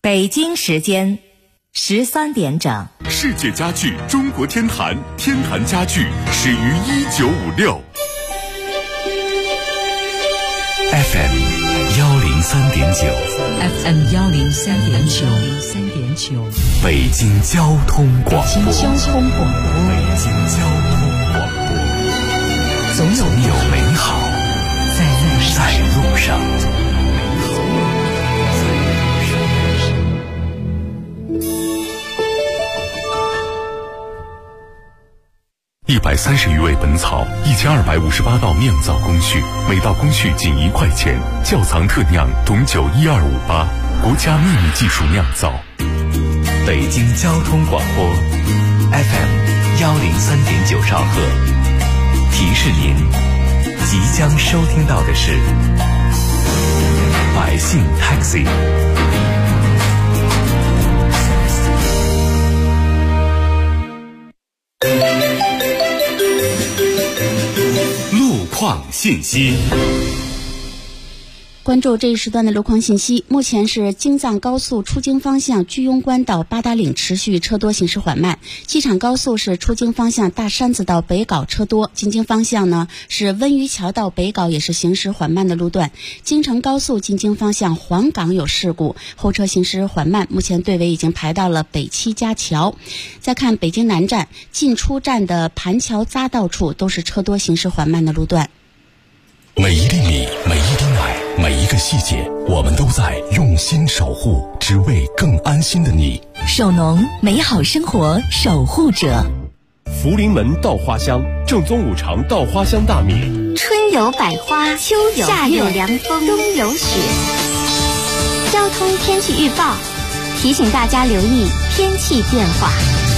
北京时间13点整。 世界家具中国天坛，天坛家具始于1956。 FM 103.9 FM 103.9 北京交通广播。 北京交通广播。 总有美好在路上。130余味本草，1258道酿造工序，每道工序仅1块钱。窖藏特酿董酒12588，国家秘密技术酿造。北京交通广播 FM 103.9兆赫。提示您，即将收听到的是百姓 Taxi。路况信息。 关注这一时段的路况信息。目前是京藏高速出京方向居庸关到八达岭持续车多，行驶缓慢。机场高速是出京方向大山子到北碕车多，进京方向呢是温榆桥到北碕也是行驶缓慢的路段。京承高速进京方向黄岗有事故，后车行驶缓慢，目前队尾已经排到了北七家桥。再看北京南站进出站的盘桥匝道处都是车多，行驶缓慢的路段。 每一粒米，每一滴奶，每一个细节，我们都在用心守护，只为更安心的你。 守农，美好生活守护者。 福临门稻花香，正宗五常稻花香大米。 春有百花，秋有夏有凉风，冬有雪。交通天气预报提醒大家留意天气变化。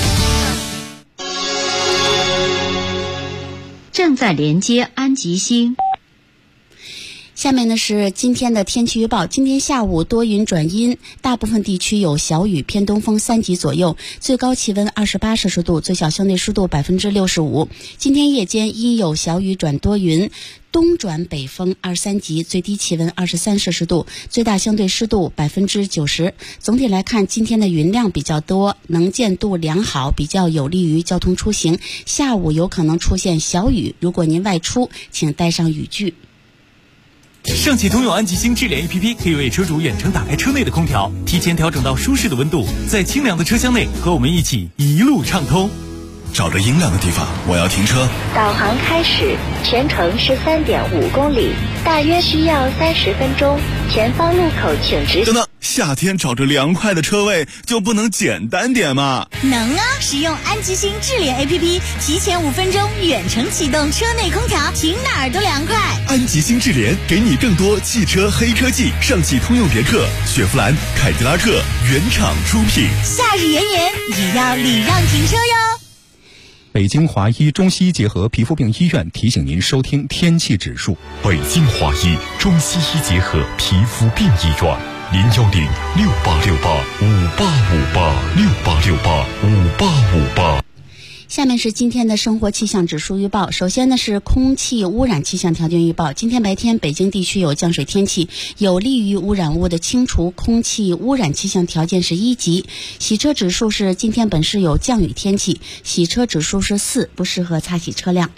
正在连接安吉星。 下面呢是今天的天气预报。今天下午多云转阴，大部分地区有小雨，偏东风3级左右，最高气温28摄氏度，最小相对湿度65%。今天夜间阴有小雨转多云，东转北风23级，最低气温23摄氏度，最大相对湿度90%。总体来看，今天的云量比较多，能见度良好，比较有利于交通出行。下午有可能出现小雨，如果您外出，请带上雨具。 上汽通用安吉星智联 APP 可以为车主远程打开车内的空调，提前调整到舒适的温度，在清凉的车厢内和我们一起一路畅通。 找着阴凉的地方，我要停车。 导航开始，全程13.5公里，大约需要30分钟。前方路口请直行。 等等，夏天找着凉快的车位就不能简单点吗？ 能啊！使用安吉星智联 APP， 提前5分钟远程启动车内空调，停哪儿都凉快。 安吉星智联给你更多汽车黑科技，上汽通用别克、雪佛兰、凯迪拉克原厂出品。 夏日炎炎，也要礼让停车哟。 北京华医中西医结合皮肤病医院提醒您收听天气指数。 北京华医中西医结合皮肤病医院，0106868585858，68685858。 下面是今天的生活气象指数预报。首先呢是空气污染气象条件预报。今天白天北京地区有降水天气，有利于污染物的清除，空气污染气象条件是1级。洗车指数是今天本市有降雨天气，洗车指数是4，不适合擦洗车辆。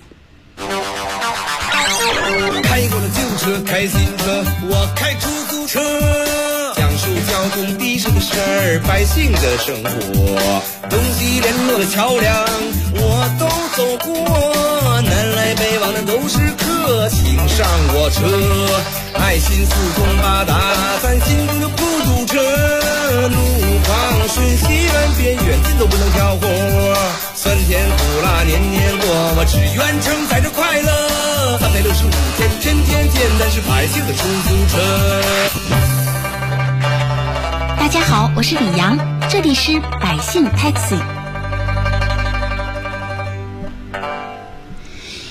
开过了旧车，开新车，我开出租车，讲述交通的士的事儿，百姓的生活，东西联络的桥梁我都走过，南来北往的都是客，请上我车，爱心4通8达，咱心中的孤独车，路况瞬息万变，远近都不能挑活，酸甜苦辣年年过，我只愿承载着快乐，365天天天天，但是百姓的出租车。 大家好，我是李阳，这里是百姓 Taxi。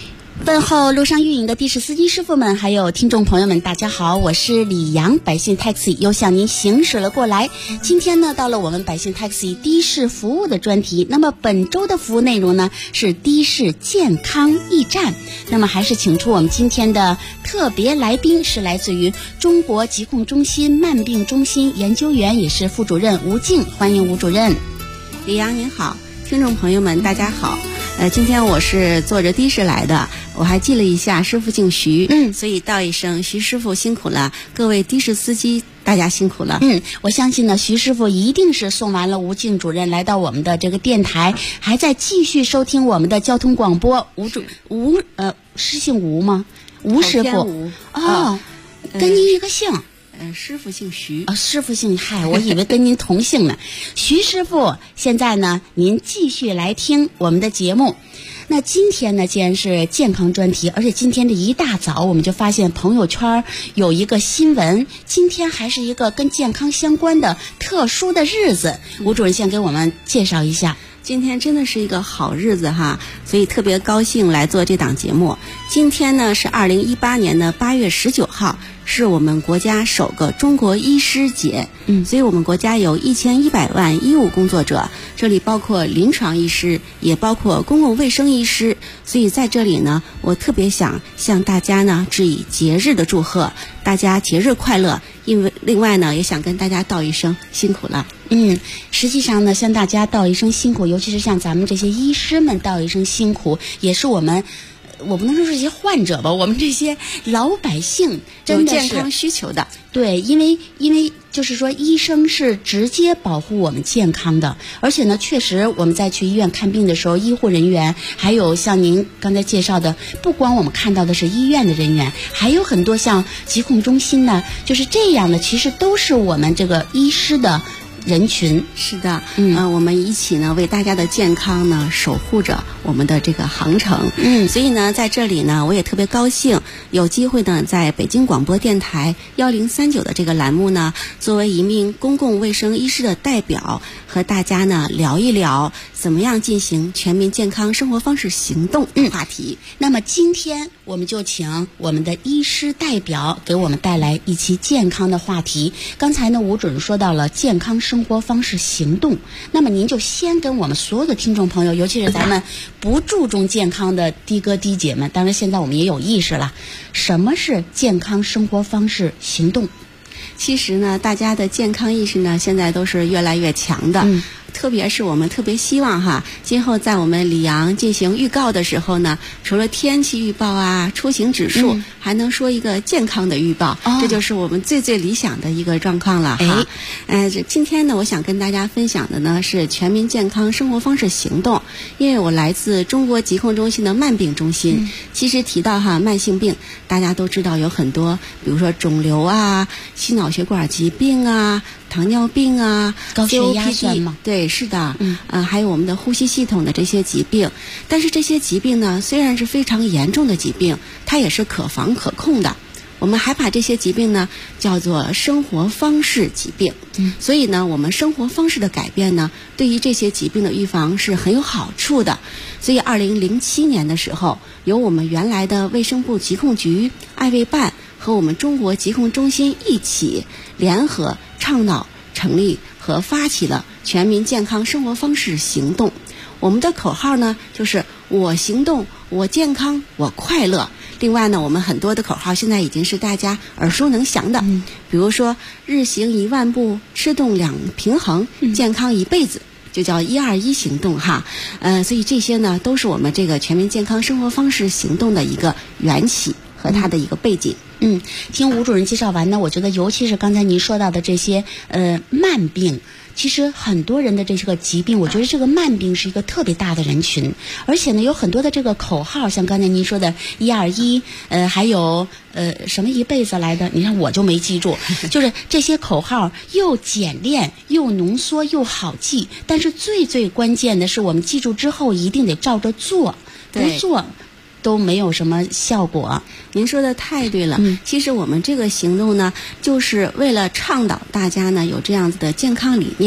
问候路上运营的的士司机师傅们，还有听众朋友们，大家好，我是李阳，百姓 Taxi 又向您行驶了过来。今天呢，到了我们百姓 Taxi 的士服务的专题。那么本周的服务内容呢是的士健康驿站。那么还是请出我们今天的特别来宾，是来自于中国疾控中心慢病中心研究员，也是副主任吴静，欢迎吴主任。 李阳您好，听众朋友们大家好。今天我是坐着的士来的，我还记了一下师傅姓徐，所以道一声徐师傅辛苦了，各位的士司机大家辛苦了。 我相信呢，徐师傅一定是送完了吴静主任来到我们的这个电台，还在继续收听我们的交通广播。是姓吴吗？吴师傅跟您一个姓。 师傅姓徐师傅姓嗨，我以为跟您同姓呢。徐师傅，现在呢，您继续来听我们的节目。那今天呢，既然是健康专题，而且今天这一大早我们就发现朋友圈有一个新闻，今天还是一个跟健康相关的特殊的日子。吴主任先给我们介绍一下。 今天真的是一个好日子哈，所以特别高兴来做这档节目。今天呢是2018年的8月19号，是我们国家首个中国医师节。所以我们国家有1100万医务工作者，这里包括临床医师，也包括公共卫生医师。所以在这里呢，我特别想向大家呢致以节日的祝贺，大家节日快乐。因为另外呢，也想跟大家道一声辛苦了。 实际上呢，向大家道一声辛苦，尤其是向咱们这些医师们道一声辛苦，也是我不能说是这些患者吧，我们这些老百姓真的是有健康需求的。 对，因为就是说，医生是直接保护我们健康的，而且呢，确实我们在去医院看病的时候，医护人员还有像您刚才介绍的，不光我们看到的是医院的人员，还有很多像疾控中心呢，就是这样的，其实都是我们这个医师的人群。 是的，我们一起呢为大家的健康呢守护着我们的这个航程。所以呢，在这里呢，我也特别高兴有机会呢，在北京广播电台1039的这个栏目呢，作为一名公共卫生医师的代表，和大家呢聊一聊怎么样进行全民健康生活方式行动话题。 那么今天我们就请我们的医师代表给我们带来一期健康的话题。刚才呢，吴主任说到了健康生活方式行动，那么您就先跟我们所有的听众朋友，尤其是咱们不注重健康的的哥的姐们，当然现在我们也有意识了，什么是健康生活方式行动？ 其实呢，大家的健康意识呢，现在都是越来越强的。特别是我们特别希望哈，今后在我们李阳进行预告的时候呢，除了天气预报啊、出行指数，还能说一个健康的预报，这就是我们最理想的一个状况了哈。今天呢，我想跟大家分享的呢是全民健康生活方式行动，因为我来自中国疾控中心的慢病中心。其实提到慢性病，大家都知道有很多，比如说肿瘤啊、心脑血管疾病啊、糖尿病啊、 高血压算吗？ 对，是的，还有我们的呼吸系统的这些疾病。但是这些疾病呢，虽然是非常严重的疾病，它也是可防可控的。我们还把这些疾病呢叫做生活方式疾病。所以呢，我们生活方式的改变呢，对于这些疾病的预防是很有好处的。所以2007年的时候，由我们原来的卫生部疾控局、爱卫办和我们中国疾控中心一起联合倡导成立和发起了全民健康生活方式行动。我们的口号呢就是我行动，我健康，我快乐。另外呢，我们很多的口号现在已经是大家耳熟能详的，比如说日行1万步，吃动2平衡，健康一辈子，就叫121行动哈。所以这些呢都是我们这个全民健康生活方式行动的一个缘起和它的一个背景。 听吴主任介绍完呢，我觉得尤其是刚才您说到的这些慢病，其实很多人的这个疾病，我觉得这个慢病是一个特别大的人群，而且呢有很多的这个口号，像刚才您说的121，还有什么一辈子来的，你看我就没记住，就是这些口号又简练又浓缩又好记，但是最关键的是我们记住之后一定得照着做，不做都没有什么效果。 您说的太对了。其实我们这个行动呢，就是为了倡导大家呢有这样子的健康理念，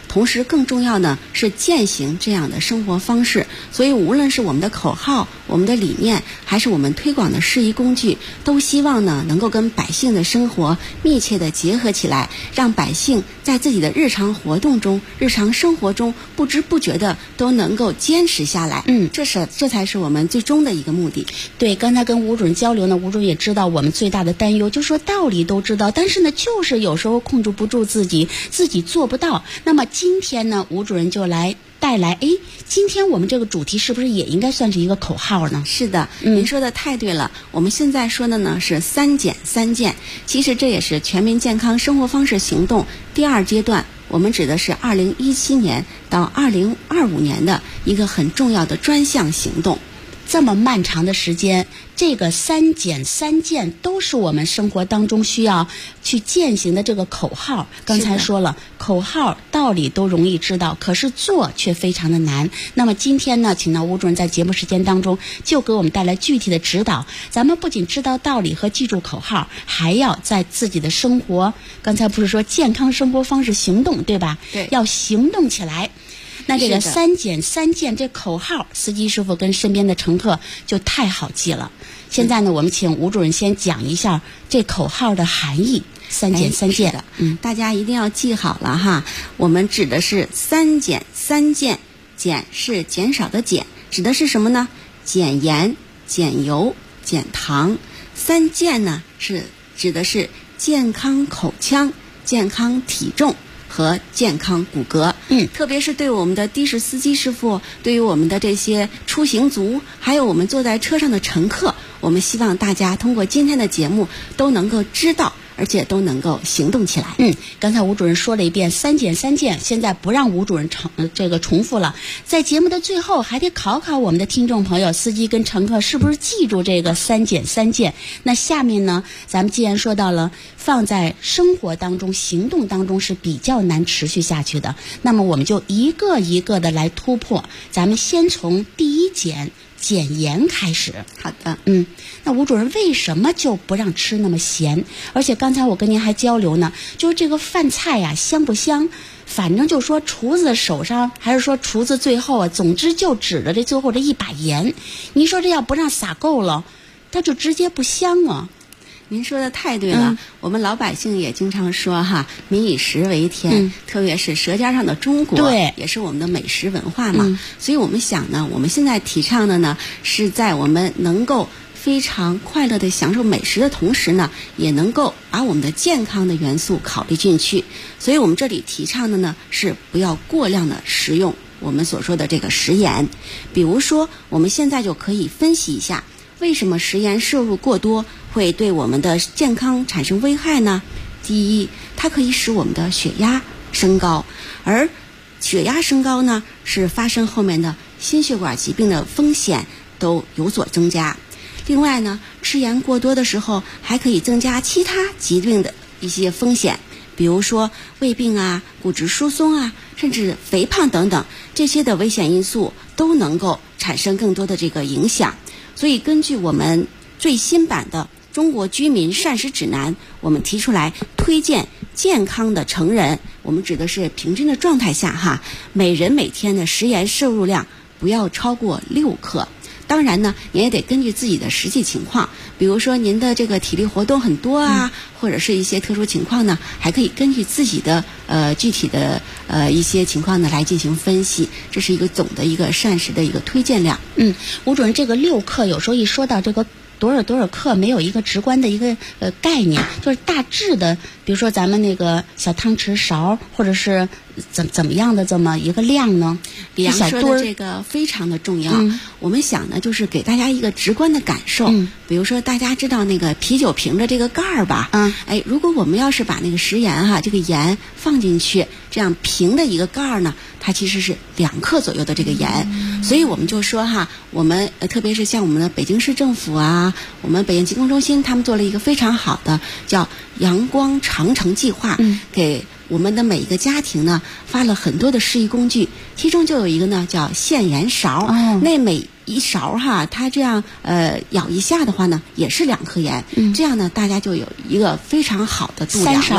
同时更重要呢是践行这样的生活方式。所以无论是我们的口号、我们的理念，还是我们推广的适宜工具，都希望呢能够跟百姓的生活密切的结合起来，让百姓在自己的日常活动中、日常生活中不知不觉的都能够坚持下来。这才是我们最终的一个目的。 对，刚才跟吴主任交流呢，吴主任也知道我们最大的担忧，就说道理都知道，但是呢，就是有时候控制不住自己做不到。那么今天呢，吴主任就来带来，今天我们这个主题是不是也应该算是一个口号呢？ 是的，您说的太对了。我们现在说的呢是3减3健，其实这也是全民健康生活方式行动第2阶段，我们指的是2017年到2025年的一个很重要的专项行动。 这么漫长的时间，这个3减3健都是我们生活当中需要去践行的这个口号。刚才说了，口号道理都容易知道，可是做却非常的难。那么今天呢，请到吴主任在节目时间当中就给我们带来具体的指导。咱们不仅知道道理和记住口号，还要在自己的生活，刚才不是说健康生活方式行动，对吧？ 对， 要行动起来。那这个3减3健这口号，司机师傅跟身边的乘客就太好记了。现在呢，我们请吴主任先讲一下这口号的含义。3减3健的， 大家一定要记好了哈。我们指的是3减3健，减是减少的减，指的是什么呢？减盐、减油、减糖。3健呢是指的是健康口腔、健康体重和健康骨骼。特别是对我们的的士司机师傅，对于我们的这些出行族，还有我们坐在车上的乘客，我们希望大家通过今天的节目都能够知道，而且都能够行动起来。 刚才吴主任说了一遍3减3健，现在不让吴主任重复了。在节目的最后，还得考考我们的听众朋友，司机跟乘客是不是记住这个3减3健？那下面呢，咱们既然说到了放在生活当中、行动当中是比较难持续下去的，那么我们就一个一个的来突破。咱们先从第一减盐开始。 好的。 那吴主任为什么就不让吃那么咸？而且刚才我跟您还交流呢，就是这个饭菜呀，香不香？反正就说厨子手上，还是说厨子最后啊，总之就指着这最后这一把盐。您说这要不让撒够了，它就直接不香啊。 您说的太对了，我们老百姓也经常说哈，民以食为天，特别是舌尖上的中国， 对， 也是我们的美食文化嘛。所以我们想呢，我们现在提倡的呢，是在我们能够非常快乐的享受美食的同时呢，也能够把我们的健康的元素考虑进去。所以我们这里提倡的呢，是不要过量的食用我们所说的这个食盐。比如说，我们现在就可以分析一下，为什么食盐摄入过多会对我们的健康产生危害呢？第一，它可以使我们的血压升高，而血压升高呢，是发生后面的心血管疾病的风险都有所增加。另外呢，吃盐过多的时候，还可以增加其他疾病的一些风险，比如说胃病啊、骨质疏松啊，甚至肥胖等等，这些的危险因素都能够产生更多的这个影响。所以根据我们最新版的《中国居民膳食指南》，我们提出来推荐健康的成人，我们指的是平均的状态下哈，每人每天的食盐摄入量不要超过6克。当然呢，您也得根据自己的实际情况，比如说您的这个体力活动很多啊，或者是一些特殊情况呢，还可以根据自己的具体的一些情况呢来进行分析。这是一个总的一个膳食的一个推荐量。 吴主任，这个6克有时候一说到这个多少克，没有一个直观的一个概念，就是大致的，比如说咱们那个小汤匙勺，或者是怎么样的这么一个量呢？ 量说的这个非常的重要。我们想呢，就是给大家一个直观的感受。比如说大家知道那个啤酒瓶的这个盖儿吧？如果我们要是把那个食盐哈，这个盐放进去，这样平的一个盖儿呢，它其实是2克左右的这个盐。所以我们就说哈，我们特别是像我们的北京市政府啊，我们北京疾控中心，他们做了一个非常好的叫阳光长城计划，给我们的每一个家庭呢发了很多的适宜工具，其中就有一个呢叫限盐勺，那每一勺哈，它这样舀一下的话呢，也是2克盐，这样呢大家就有一个非常好的度量了。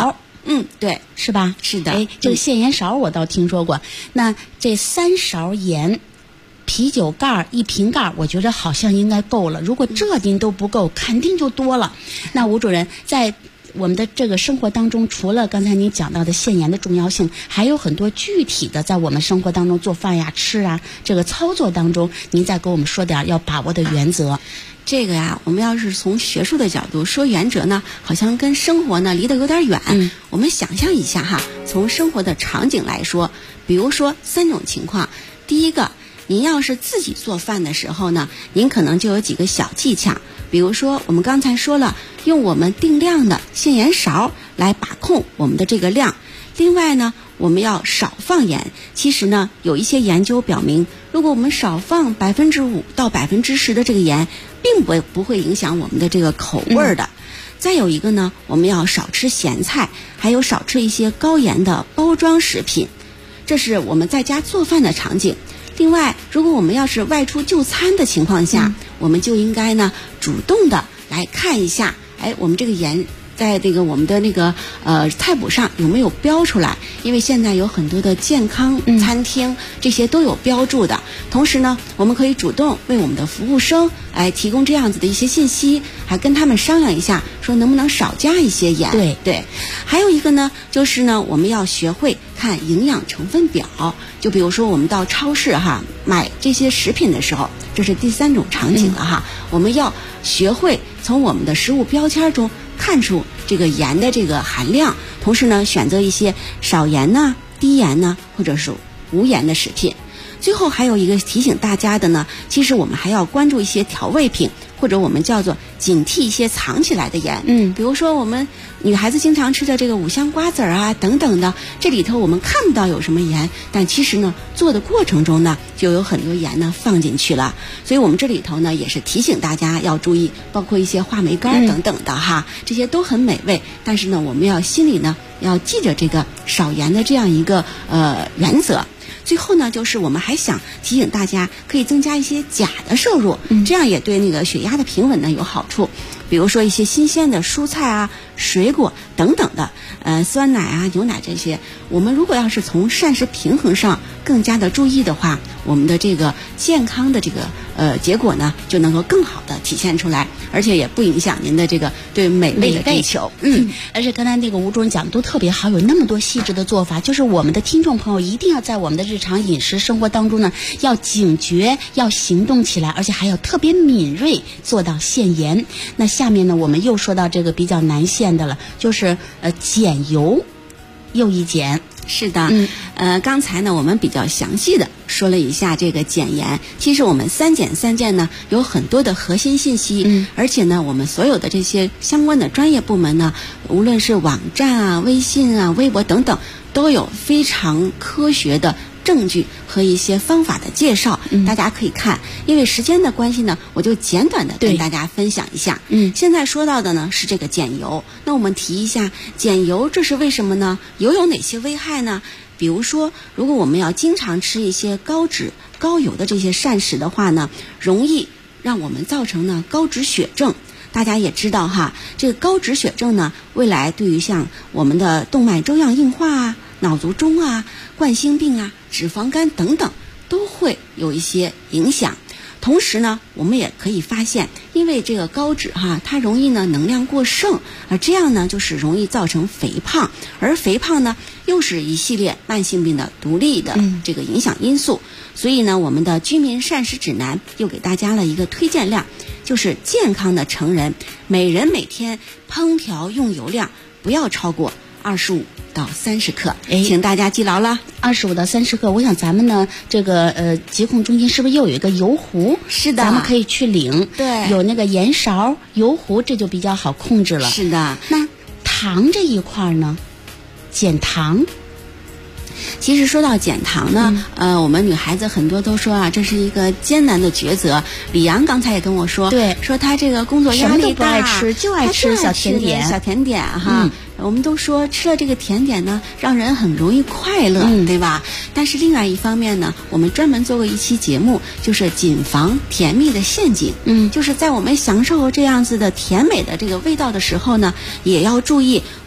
对， 是吧？ 是的。 哎，这个限盐勺我倒听说过。那这3勺盐，啤酒盖1瓶盖，我觉得好像应该够了。如果这您都不够，肯定就多了。那吴主任在我们的这个生活当中，除了刚才您讲到的限盐的重要性，还有很多具体的在我们生活当中做饭呀、吃啊这个操作当中，您再给我们说点要把握的原则。 这个呀，我们要是从学术的角度说原则呢，好像跟生活呢离得有点远。我们想象一下哈，从生活的场景来说，比如说3种情况。第一个，您要是自己做饭的时候呢，您可能就有几个小技巧。比如说我们刚才说了，用我们定量的限盐勺来把控我们的这个量。另外呢，我们要少放盐。其实呢，有一些研究表明，如果我们少放5%到10%的这个盐，并不会影响我们的这个口味的。再有一个呢，我们要少吃咸菜，还有少吃一些高盐的包装食品。这是我们在家做饭的场景。另外，如果我们要是外出就餐的情况下，我们就应该呢主动的来看一下，我们这个盐在这个我们的那个菜谱上有没有标出来？因为现在有很多的健康餐厅，这些都有标注的。同时呢，我们可以主动为我们的服务生提供这样子的一些信息，还跟他们商量一下，说能不能少加一些盐。对。还有一个呢，就是呢，我们要学会看营养成分表。就比如说我们到超市买这些食品的时候，这是第3种场景了我们要学会从我们的食物标签中看出这个盐的这个含量，同时呢，选择一些少盐呢、低盐呢，或者是无盐的食品。最后还有一个提醒大家的呢，其实我们还要关注一些调味品，或者我们叫做警惕一些藏起来的盐。比如说我们女孩子经常吃的这个五香瓜子啊等等的，这里头我们看不到有什么盐，但其实呢做的过程中呢就有很多盐呢放进去了。所以我们这里头呢也是提醒大家要注意，包括一些话梅干等等的这些都很美味，但是呢我们要心里呢要记着这个少盐的这样一个原则。最后呢，就是我们还想提醒大家，可以增加一些钾的摄入，这样也对那个血压的平稳呢有好处。比如说一些新鲜的蔬菜啊、水果等等的，酸奶啊、牛奶这些，我们如果要是从膳食平衡上更加的注意的话，我们的这个健康的这个结果呢，就能够更好的体现出来，而且也不影响您的这个对美味的追求。 而且刚才那个吴主任讲的都特别好，有那么多细致的做法，就是我们的听众朋友一定要在我们的日常饮食生活当中呢，要警觉，要行动起来，而且还要特别敏锐，做到限盐。那下面呢，我们又说到这个比较难限的了，就是减油又一减。 是的，刚才呢我们比较详细的说了一下这个减盐。其实我们3减3健呢有很多的核心信息，而且呢我们所有的这些相关的专业部门呢，无论是网站啊、微信啊、微博等等，都有非常科学的证据和一些方法的介绍，大家可以看。因为时间的关系呢，我就简短的跟大家分享一下。现在说到的呢是这个减油。那我们提一下减油，这是为什么呢？油有哪些危害呢？比如说，如果我们要经常吃一些高脂高油的这些膳食的话呢，容易让我们造成呢高脂血症。大家也知道这个高脂血症呢，未来对于像我们的动脉粥样硬化啊、脑卒中啊、冠心病啊、脂肪肝等等都会有一些影响。同时呢，我们也可以发现，因为这个高脂它容易呢能量过剩，这样呢就是容易造成肥胖，而肥胖呢又是一系列慢性病的独立的这个影响因素。所以呢，我们的居民膳食指南又给大家了一个推荐量，就是健康的成人每人每天烹调用油量不要超过25到30克，请大家记牢了。 25到30克，我想咱们呢，这个疾控中心是不是又有一个油壶？ 是的， 咱们可以去领。 对， 有那个盐勺、油壶，这就比较好控制了。 是的。 那糖这一块呢，减糖。 其实说到减糖呢，我们女孩子很多都说这是一个艰难的抉择。李阳刚才也跟我说， 对， 说她这个工作压力大， 什么都不爱吃，就爱吃小甜点，我们都说吃了这个甜点呢，让人很容易快乐，对吧？但是另外一方面呢，我们专门做过一期节目，就是谨防甜蜜的陷阱。就是在我们享受这样子的甜美的这个味道的时候呢，也要注意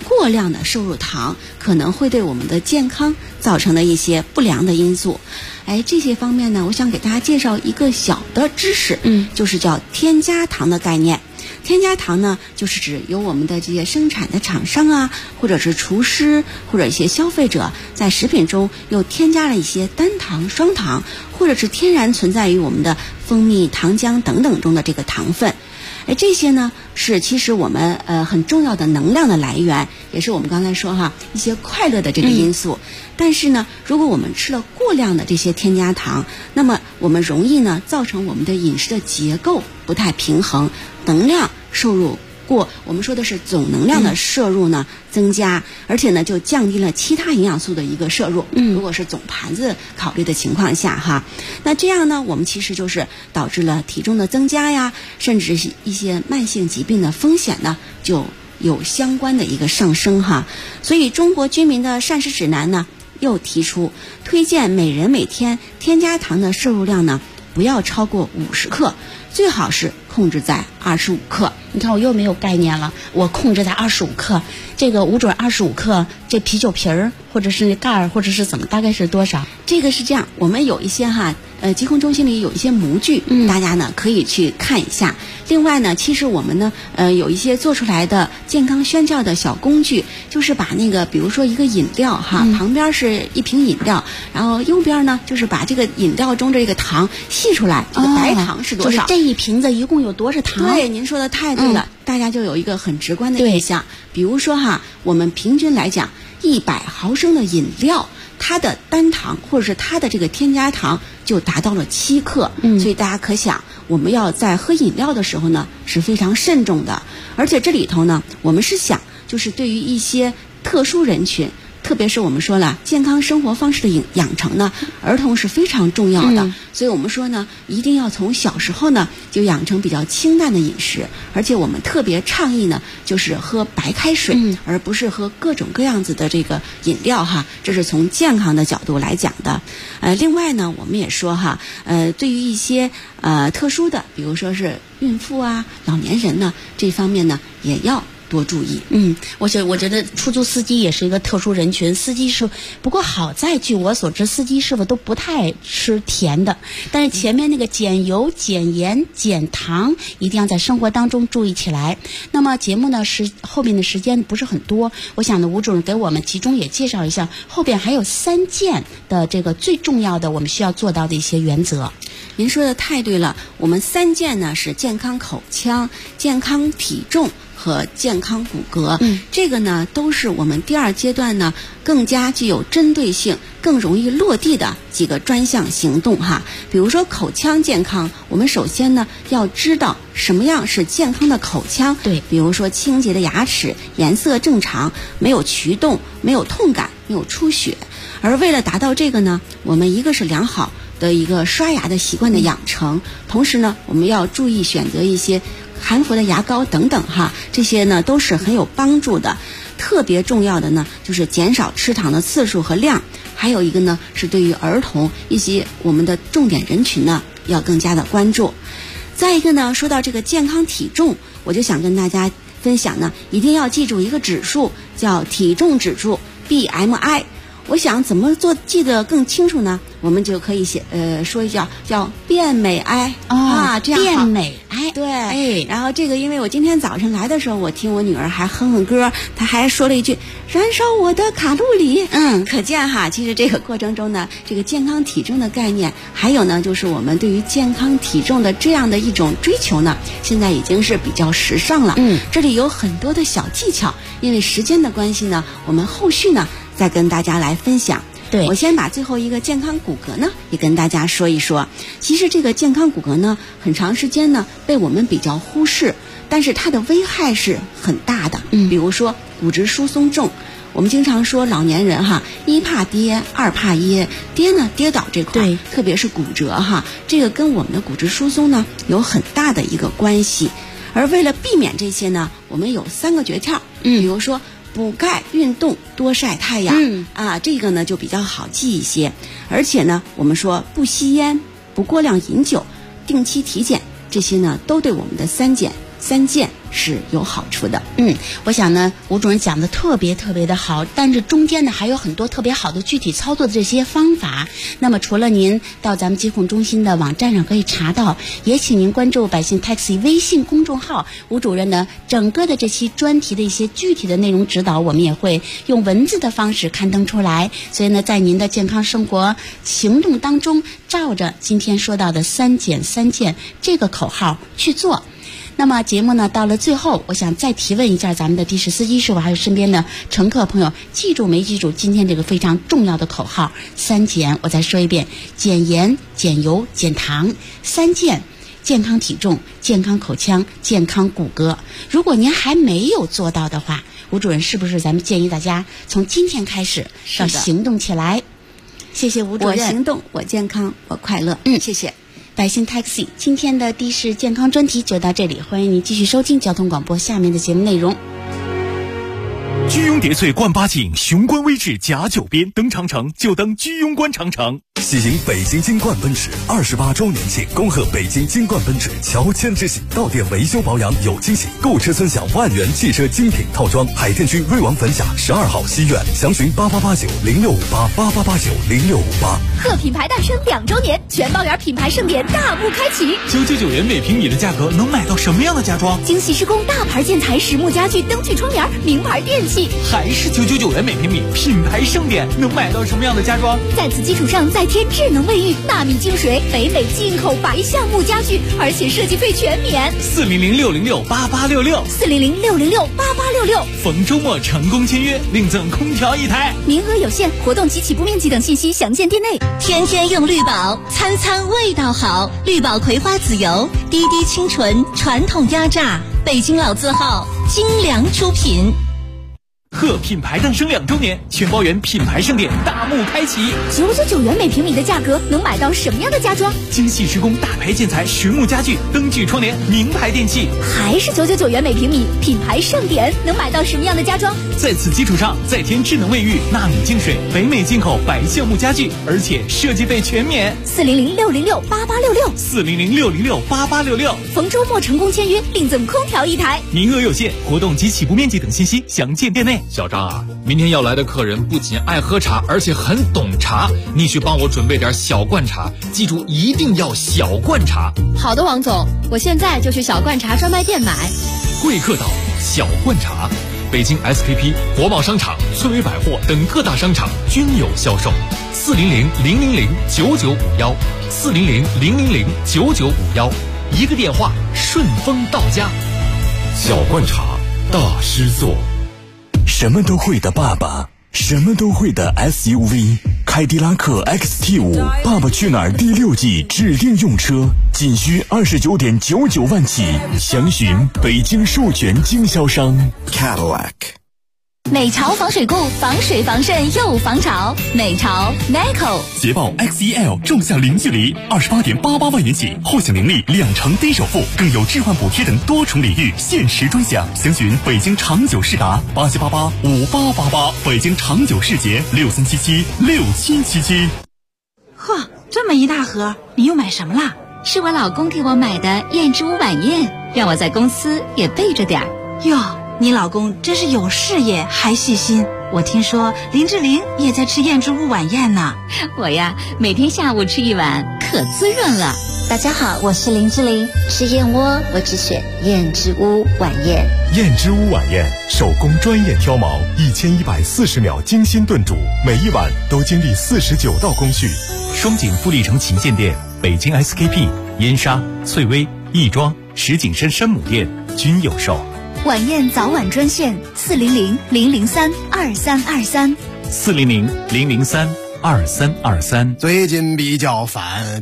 过量的摄入糖可能会对我们的健康造成的一些不良的因素。这些方面呢，我想给大家介绍一个小的知识，就是叫添加糖的概念。添加糖呢，就是指由我们的这些生产的厂商啊，或者是厨师或者一些消费者在食品中又添加了一些单糖、双糖，或者是天然存在于我们的蜂蜜、糖浆等等中的这个糖分。这些呢是其实我们很重要的能量的来源，也是我们刚才说一些快乐的这个因素。但是呢，如果我们吃了过量的这些添加糖，那么我们容易呢造成我们的饮食的结构不太平衡，能量摄入过，我们说的是总能量的摄入呢增加，而且呢就降低了其他营养素的一个摄入。如果是总盘子考虑的情况下那这样呢我们其实就是导致了体重的增加呀，甚至是一些慢性疾病的风险呢就有相关的一个上升所以中国居民的膳食指南呢又提出推荐每人每天添加糖的摄入量呢不要超过50克，最好是控制在25克。 你看我又没有概念了，我控制在25克，这个无准25克，这啤酒瓶儿或者是盖儿或者是怎么，大概是多少？ 这个是这样，我们有一些疾控中心里有一些模具，大家呢可以去看一下。另外呢，其实我们呢有一些做出来的健康宣教的小工具，就是把那个比如说一个饮料旁边是一瓶饮料，然后右边呢就是把这个饮料中这个糖析出来，这个白糖是多少， 就是这一瓶子一共有多少糖。 对，您说的太对了，大家就有一个很直观的印象。比如说我们平均来讲100毫升的饮料，它的单糖或者是它的这个添加糖就达到了7克，所以大家可想我们要在喝饮料的时候呢是非常慎重的。而且这里头呢我们是想就是对于一些特殊人群，特别是我们说了健康生活方式的养成呢，儿童是非常重要的，所以我们说呢一定要从小时候呢就养成比较清淡的饮食，而且我们特别倡议呢就是喝白开水，而不是喝各种各样子的这个饮料这是从健康的角度来讲的。另外呢我们也说对于一些特殊的，比如说是孕妇老年人呢，这方面呢也要多注意。 我觉得出租司机也是一个特殊人群。司机是不过好在据我所知，司机师傅都不太吃甜的，但是前面那个减油、减盐、减糖一定要在生活当中注意起来。那么节目呢后面的时间不是很多，我想呢吴主任给我们集中也介绍一下，后边还有3件的这个最重要的我们需要做到的一些原则。 您说的太对了，我们3件呢是健康口腔、健康体重和健康骨骼，这个呢都是我们第2阶段呢更加具有针对性、更容易落地的几个专项行动比如说口腔健康，我们首先呢要知道什么样是健康的口腔，比如说清洁的牙齿，颜色正常，没有龋洞，没有痛感，没有出血。而为了达到这个呢，我们一个是良好的一个刷牙的习惯的养成，同时呢我们要注意选择一些含氟的牙膏等等这些呢都是很有帮助的。特别重要的呢就是减少吃糖的次数和量，还有一个呢是对于儿童以及我们的重点人群呢要更加的关注。再一个呢，说到这个健康体重，我就想跟大家分享呢，一定要记住一个指数，叫体重指数 BMI。我想怎么做记得更清楚呢？我们就可以说一叫变美哀这样好。 变美哀， 对，然后这个因为我今天早晨来的时候，我听我女儿还哼哼歌，她还说了一句燃烧我的卡路里。可见其实这个过程中呢，这个健康体重的概念，还有呢就是我们对于健康体重的这样的一种追求呢，现在已经是比较时尚了。这里有很多的小技巧，因为时间的关系呢，我们后续呢再跟大家来分享。 对， 我先把最后一个健康骨骼呢也跟大家说一说。其实这个健康骨骼呢很长时间呢被我们比较忽视，但是它的危害是很大的。比如说骨质疏松症，我们经常说老年人一怕跌，二怕噎。跌呢跌倒这块，特别是骨折这个跟我们的骨质疏松呢有很大的一个关系。而为了避免这些呢，我们有3个诀窍。比如说补钙、运动、多晒太阳。这个呢就比较好记一些。而且呢，我们说不吸烟、不过量饮酒、定期体检，这些呢都对我们的三件是有好处的。 我想呢，吴主任讲的特别的好，但是中间呢还有很多特别好的具体操作的这些方法。那么除了您到咱们疾控中心的网站上可以查到，也请您关注百姓 Taxi 微信公众号，吴主任呢整个的这期专题的一些具体的内容指导，我们也会用文字的方式刊登出来。所以呢，在您的健康生活行动当中，照着今天说到的3减3健这个口号去做。那么节目呢到了最后，我想再提问一下咱们的的士司机师傅还有身边的乘客朋友，记住没记住今天这个非常重要的口号3减？我再说一遍：减盐、减油、减糖，3健。健康体重、健康口腔、健康骨骼。如果您还没有做到的话，吴主任是不是咱们建议大家从今天开始要行动起来？谢谢吴主任。 我行动，我健康，我快乐。谢谢。 百姓 Taxi 今天的的士健康专题就到这里，欢迎您继续收听交通广播下面的节目内容。 居庸叠翠冠八景，雄关威志甲9边，登长城就登居庸关长城。 喜迎北京金冠奔驰28周年庆，恭贺北京金冠奔驰乔迁之喜，到店维修保养有惊喜，购车尊享万元汽车精品套装。海淀区瑞王坟下12号西苑，详询8889065888890658。 贺品牌诞生2周年，全包圆品牌盛典大幕开启。 999元每平米的价格能买到什么样的家装？ 精细施工大牌建材、实木家具、灯具窗帘、名牌电器， 还是999元每平米，品牌盛典能买到什么样的家装？ 在此基础上再添智能卫浴、纳米净水、北美进口白橡木家具，而且设计费全免。 400-606-8866，400-606-8866。逢周末成功签约，另赠空调1台， 名额有限，活动及起步面积等信息详见店内。 天天用绿宝，餐餐味道好。绿宝葵花籽油，滴滴清纯，传统压榨，北京老字号，精良出品。 贺品牌诞生2周年，全包圆品牌盛典大幕开启。 999元每平米的价格能买到什么样的家装？ 精细施工大牌建材、实木家具、灯具窗帘、名牌电器， 还是999元每平米，品牌盛典能买到什么样的家装？ 在此基础上再添智能卫浴、纳米净水、北美进口白橡木家具，而且设计费全免。 400-606-8866，400-606-8866。逢周末成功签约，另赠空调1台， 名额有限，活动及起步面积等信息详见店内。 小张啊，明天要来的客人不仅爱喝茶，而且很懂茶，你去帮我准备点小罐茶，记住一定要小罐茶。 好的，王总，我现在就去小罐茶专卖店买。 贵客岛小罐茶，北京 SKP、国贸商场、翠微百货等各大商场均有销售。400-000-9951，400-000-9951，一个电话顺丰到家。 小罐茶，大师做。什么都会的爸爸，什么都会的 SUV， 凯迪拉克 XT5 爸爸去哪儿第6季指定用车，仅需29.99万起，详询北京授权经销商 Cadillac。 美潮防水固，防水防渗又防潮。美潮 Meco 捷豹 XEL 重享零距离，28.88万元起，后享年利2成低首付，更有置换补贴等多重礼遇，限时专享。详询北京长久世达87885888，北京长久世捷63776777。 呵，这么一大盒，你又买什么啦？ 是我老公给我买的燕之屋晚宴，让我在公司也备着点儿。 哟，你老公真是有事业还细心。我听说林志玲也在吃燕之屋晚宴呢。 我呀，每天下午吃一碗，可滋润了。 大家好，我是林志玲，吃燕窝我只选燕之屋晚宴。 燕之屋晚宴，手工专业挑毛，1140秒精心炖煮，每一碗都经历49道工序。 双井富力城旗舰店、北京 SKP、燕莎、翠微、亦庄、石景山山姆店均有售。 晚宴早晚专线400-003-2323。 400-003-2323。 最近比较烦。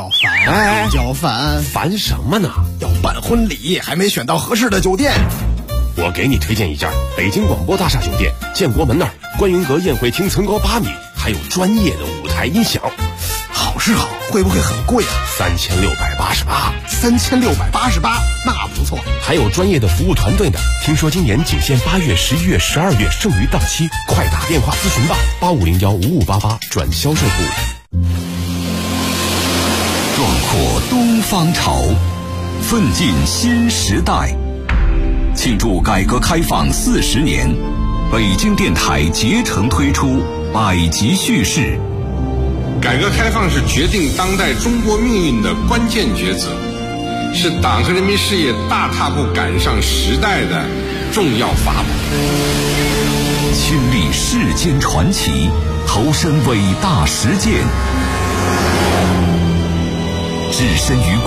烦什么呢？ 要办婚礼，还没选到合适的酒店。 我给你推荐一家北京广播大厦酒店，建国门那儿观云阁宴会厅层高8米，还有专业的舞台音响。 好是好，会不会很贵啊？3688，那不错。 还有专业的服务团队呢。听说今年仅限8月、11月、12月剩余档期，快打电话咨询吧，85015588转销售部。 壮阔东方潮，奋进新时代。 庆祝改革开放40年，北京电台竭诚推出百集叙事。 改革开放是决定当代中国命运的关键抉择，是党和人民事业大踏步赶上时代的重要法宝。 亲历世间传奇，投身伟大实践，置身于